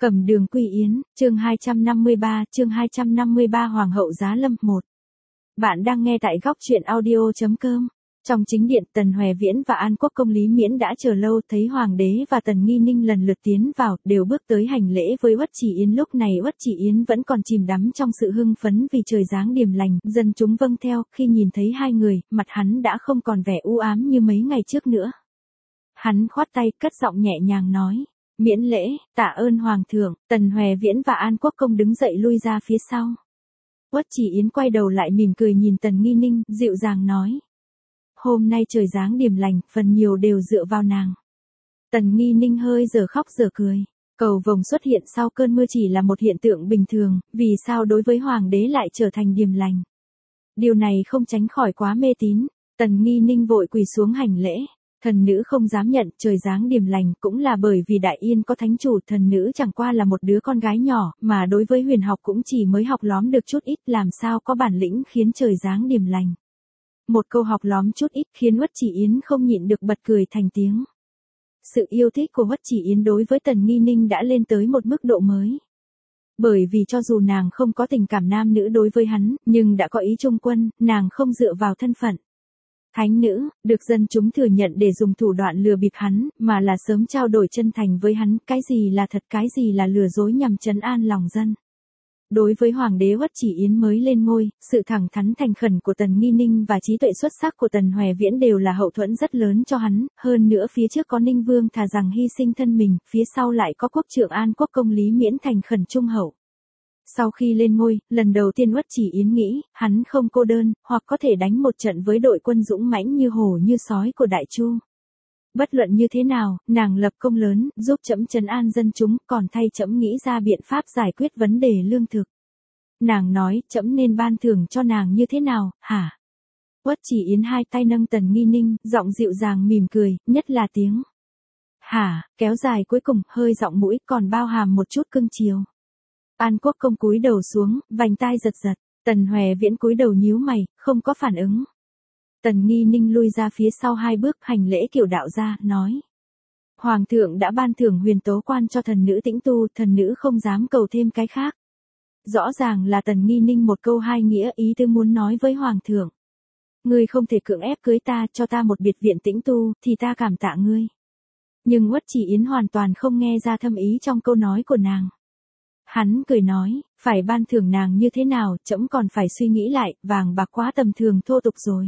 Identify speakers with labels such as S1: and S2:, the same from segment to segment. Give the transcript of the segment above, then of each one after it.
S1: Cẩm Đường Quy Yến, chương 253 Hoàng hậu Giá Lâm 1. Bạn đang nghe tại góc truyện audio.com. Trong chính điện, Tần Hoè Viễn và An Quốc công Lý Miễn đã chờ lâu, thấy Hoàng đế và Tần Nghi Ninh lần lượt tiến vào, đều bước tới hành lễ với Uất Chỉ Yến. Lúc này Uất Chỉ Yến vẫn còn chìm đắm trong sự hưng phấn vì trời giáng điềm lành, dân chúng vâng theo, khi nhìn thấy hai người, mặt hắn đã không còn vẻ u ám như mấy ngày trước nữa. Hắn khoát tay, cất giọng nhẹ nhàng nói: "Miễn lễ, tạ ơn Hoàng thượng." Tần Hoè Viễn và An Quốc công đứng dậy lui ra phía sau. Uất Chỉ Yến quay đầu lại mỉm cười nhìn Tần Nghi Ninh, dịu dàng nói: "Hôm nay trời giáng điềm lành, phần nhiều đều dựa vào nàng." Tần Nghi Ninh hơi giờ khóc giờ cười. Cầu vồng xuất hiện sau cơn mưa chỉ là một hiện tượng bình thường, vì sao đối với Hoàng đế lại trở thành điềm lành? Điều này không tránh khỏi quá mê tín. Tần Nghi Ninh vội quỳ xuống hành lễ. Thần nữ không dám nhận, trời giáng điềm lành cũng là bởi vì Đại Yên có thánh chủ, thần nữ chẳng qua là một đứa con gái nhỏ, mà đối với huyền học cũng chỉ mới học lóm được chút ít, làm sao có bản lĩnh khiến trời giáng điềm lành. Một câu học lóm chút ít khiến Uất Chỉ Yến không nhịn được bật cười thành tiếng. Sự yêu thích của Uất Chỉ Yến đối với Tần Nghi Ninh đã lên tới một mức độ mới. Bởi vì cho dù nàng không có tình cảm nam nữ đối với hắn, nhưng đã có ý trung quân, nàng không dựa vào thân phận thánh nữ, được dân chúng thừa nhận để dùng thủ đoạn lừa bịp hắn, mà là sớm trao đổi chân thành với hắn, cái gì là thật cái gì là lừa dối nhằm trấn an lòng dân. Đối với Hoàng đế Uất Chỉ Yến mới lên ngôi, sự thẳng thắn thành khẩn của Tần Nghi Ninh và trí tuệ xuất sắc của Tần Hoè Viễn đều là hậu thuẫn rất lớn cho hắn, hơn nữa phía trước có Ninh Vương thà rằng hy sinh thân mình, phía sau lại có quốc trưởng An Quốc công Lý Miễn thành khẩn trung hậu. Sau khi lên ngôi, lần đầu tiên Uất Chỉ Yến nghĩ, hắn không cô đơn, hoặc có thể đánh một trận với đội quân dũng mãnh như hổ như sói của Đại Chu. Bất luận như thế nào, nàng lập công lớn, giúp trẫm trấn an dân chúng, còn thay trẫm nghĩ ra biện pháp giải quyết vấn đề lương thực. Nàng nói, trẫm nên ban thưởng cho nàng như thế nào, hả? Uất Chỉ Yến hai tay nâng Tần Nghi Ninh, giọng dịu dàng mỉm cười, nhất là tiếng hả, kéo dài cuối cùng, hơi giọng mũi còn bao hàm một chút cưng chiều. An Quốc công cúi đầu xuống, vành tai giật giật. Tần Hoè Viễn cúi đầu nhíu mày, không có phản ứng. Tần Nghi Ninh lui ra phía sau hai bước, hành lễ kiểu đạo gia, nói: "Hoàng thượng đã ban thưởng huyền tố quan cho thần nữ tĩnh tu, thần nữ không dám cầu thêm cái khác." Rõ ràng là Tần Nghi Ninh một câu hai nghĩa, ý tứ muốn nói với Hoàng thượng: "Ngươi không thể cưỡng ép cưới ta, cho ta một biệt viện tĩnh tu, thì ta cảm tạ ngươi." Nhưng Uất Chỉ Yến hoàn toàn không nghe ra thâm ý trong câu nói của nàng. Hắn cười nói: "Phải ban thưởng nàng như thế nào, trẫm còn phải suy nghĩ lại, vàng bạc quá tầm thường thô tục rồi."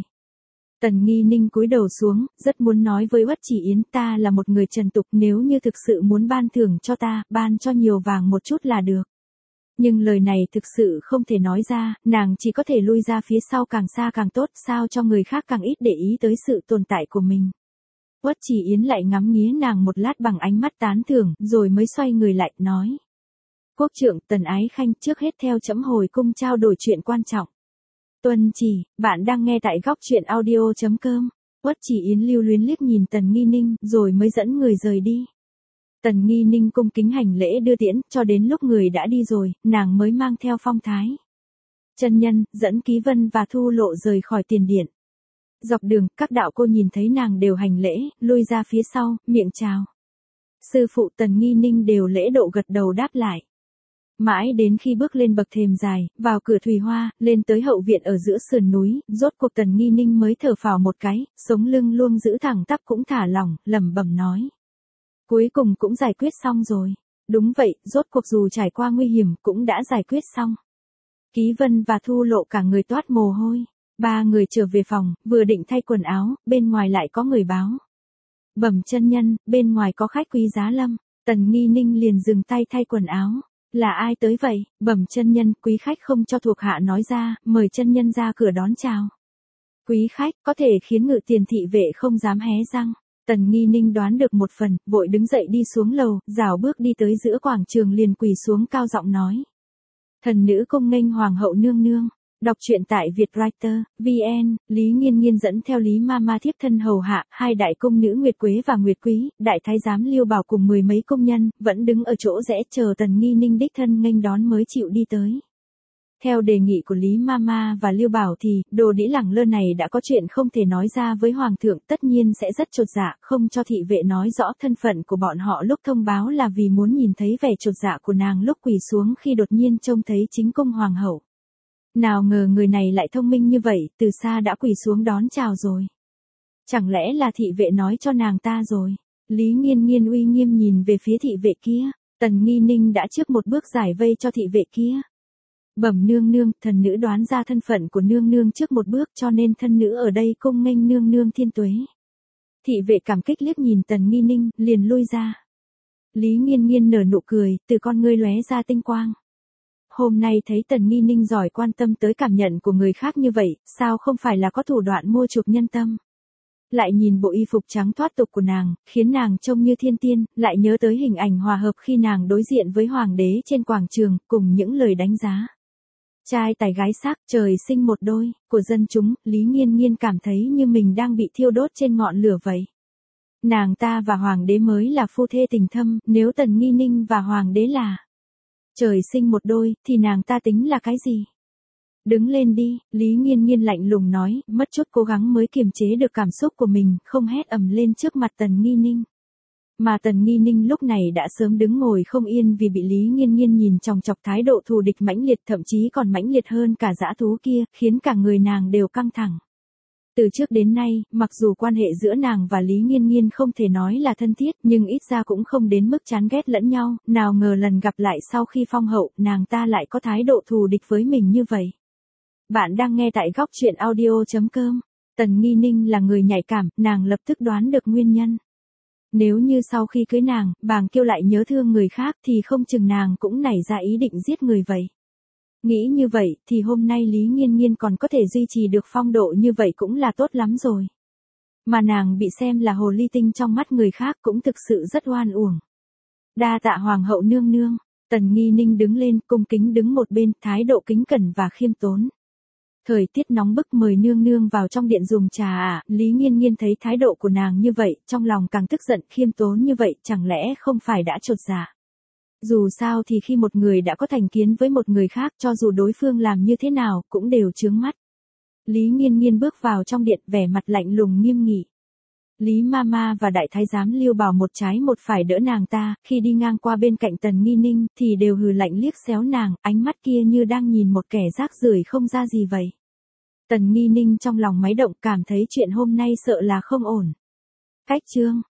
S1: Tần Nghi Ninh cúi đầu xuống, rất muốn nói với Uất Chỉ Yến, ta là một người trần tục, nếu như thực sự muốn ban thưởng cho ta, ban cho nhiều vàng một chút là được. Nhưng lời này thực sự không thể nói ra, nàng chỉ có thể lui ra phía sau càng xa càng tốt, sao cho người khác càng ít để ý tới sự tồn tại của mình. Uất Chỉ Yến lại ngắm nghía nàng một lát bằng ánh mắt tán thưởng, rồi mới xoay người lại, nói: "Quốc trưởng Tần Ái Khanh, trước hết theo trẫm hồi cung trao đổi chuyện quan trọng." Tuân chỉ, bạn đang nghe tại góc truyện audio.com. Uất Chỉ Yến lưu luyến liếc nhìn Tần Nghi Ninh, rồi mới dẫn người rời đi. Tần Nghi Ninh cung kính hành lễ đưa tiễn, cho đến lúc người đã đi rồi, nàng mới mang theo phong thái chân nhân, dẫn Ký Vân và Thu Lộ rời khỏi tiền điện. Dọc đường, các đạo cô nhìn thấy nàng đều hành lễ, lui ra phía sau, miệng chào. Sư phụ Tần Nghi Ninh đều lễ độ gật đầu đáp lại. Mãi đến khi bước lên bậc thềm dài, vào cửa Thùy Hoa, lên tới hậu viện ở giữa sườn núi, rốt cuộc Tần Nghi Ninh mới thở phào một cái, sống lưng luôn giữ thẳng tắp cũng thả lỏng, lẩm bẩm nói: "Cuối cùng cũng giải quyết xong rồi." Đúng vậy, rốt cuộc dù trải qua nguy hiểm, cũng đã giải quyết xong. Ký Vân và Thu Lộ cả người toát mồ hôi. Ba người trở về phòng, vừa định thay quần áo, bên ngoài lại có người báo: "Bẩm chân nhân, bên ngoài có khách quý giá lâm." Tần Nghi Ninh liền dừng tay thay quần áo. "Là ai tới vậy?" "Bẩm chân nhân, quý khách không cho thuộc hạ nói ra, mời chân nhân ra cửa đón chào." Quý khách, có thể khiến Ngự Tiền thị vệ không dám hé răng. Tần Nghi Ninh đoán được một phần, vội đứng dậy đi xuống lầu, rảo bước đi tới giữa quảng trường liền quỳ xuống cao giọng nói: "Thần nữ cung nghênh Hoàng hậu nương nương." Đọc truyện tại Vietwriter, VN, Lý Nghiên Nghiên dẫn theo Lý Mama thiếp thân hầu hạ, hai đại cung nữ Nguyệt Quế và Nguyệt Quý, đại thái giám Liêu Bảo cùng mười mấy công nhân, vẫn đứng ở chỗ rẽ chờ Tần Nghi Ninh đích thân nghênh đón mới chịu đi tới. Theo đề nghị của Lý Mama và Lưu Bảo thì, Đồ Đĩ lẳng lơ này đã có chuyện không thể nói ra với Hoàng thượng, tất nhiên sẽ rất chột dạ, không cho thị vệ nói rõ thân phận của bọn họ lúc thông báo là vì muốn nhìn thấy vẻ chột dạ của nàng lúc quỳ xuống khi đột nhiên trông thấy chính cung hoàng hậu. Nào ngờ người này lại thông minh như vậy, từ xa đã quỳ xuống đón chào rồi. Chẳng lẽ là thị vệ nói cho nàng ta rồi? Lý Nghiên Nghiên uy nghiêm nhìn về phía thị vệ kia, Tần Nghi Ninh đã trước một bước giải vây cho thị vệ kia. Bẩm nương nương, thần nữ đoán ra thân phận của nương nương trước một bước cho nên thân nữ ở đây cung nghênh nương nương thiên tuế. Thị vệ cảm kích liếc nhìn Tần Nghi Ninh, liền lui ra. Lý Nghiên Nghiên nở nụ cười, từ con ngươi lóe ra tinh quang. Hôm nay thấy Tần Nghi Ninh giỏi quan tâm tới cảm nhận của người khác như vậy, sao không phải là có thủ đoạn mua chuộc nhân tâm. Lại nhìn bộ y phục trắng thoát tục của nàng, khiến nàng trông như thiên tiên, lại nhớ tới hình ảnh hòa hợp khi nàng đối diện với hoàng đế trên quảng trường, cùng những lời đánh giá. Trai tài gái sắc, trời sinh một đôi, của dân chúng, Lý Nghiên Nghiên cảm thấy như mình đang bị thiêu đốt trên ngọn lửa vậy. Nàng ta và hoàng đế mới là phu thê tình thâm, nếu Tần Nghi Ninh và hoàng đế là trời sinh một đôi, thì nàng ta tính là cái gì? Đứng lên đi, Lý Nghiên Nghiên lạnh lùng nói, mất chút cố gắng mới kiềm chế được cảm xúc của mình, không hét ầm lên trước mặt Tần Nghi Ninh. Mà Tần Nghi Ninh lúc này đã sớm đứng ngồi không yên vì bị Lý Nghiên Nghiên nhìn chòng chọc thái độ thù địch mãnh liệt, thậm chí còn mãnh liệt hơn cả dã thú kia, khiến cả người nàng đều căng thẳng. Từ trước đến nay, mặc dù quan hệ giữa nàng và Lý Nghiên Nghiên không thể nói là thân thiết, nhưng ít ra cũng không đến mức chán ghét lẫn nhau, nào ngờ lần gặp lại sau khi phong hậu, nàng ta lại có thái độ thù địch với mình như vậy. Bạn đang nghe tại góc truyện audio.com. Tần Nghi Ninh là người nhạy cảm, nàng lập tức đoán được nguyên nhân. Nếu như sau khi cưới nàng, Bàng Kiêu lại nhớ thương người khác thì không chừng nàng cũng nảy ra ý định giết người vậy. Nghĩ như vậy thì hôm nay Lý Nghiên Nghiên còn có thể duy trì được phong độ như vậy cũng là tốt lắm rồi. Mà nàng bị xem là hồ ly tinh trong mắt người khác cũng thực sự rất oan uổng. Đa tạ hoàng hậu nương nương. Tần Nghi Ninh đứng lên, cung kính đứng một bên, thái độ kính cẩn và khiêm tốn. Thời tiết nóng bức, mời nương nương vào trong điện dùng trà à? Lý Nghiên Nghiên thấy thái độ của nàng như vậy, trong lòng càng tức giận, khiêm tốn như vậy, chẳng lẽ không phải đã chột dạ. Dù sao thì khi một người đã có thành kiến với một người khác, cho dù đối phương làm như thế nào, cũng đều chướng mắt. Lý Nghiên Nghiên bước vào trong điện, vẻ mặt lạnh lùng nghiêm nghị. Lý Mama và đại thái giám Lưu Bảo một trái một phải đỡ nàng ta, khi đi ngang qua bên cạnh Tần Nghi Ninh, thì đều hừ lạnh liếc xéo nàng, ánh mắt kia như đang nhìn một kẻ rác rưởi không ra gì vậy. Tần Nghi Ninh trong lòng máy động, cảm thấy chuyện hôm nay sợ là không ổn. Cách chương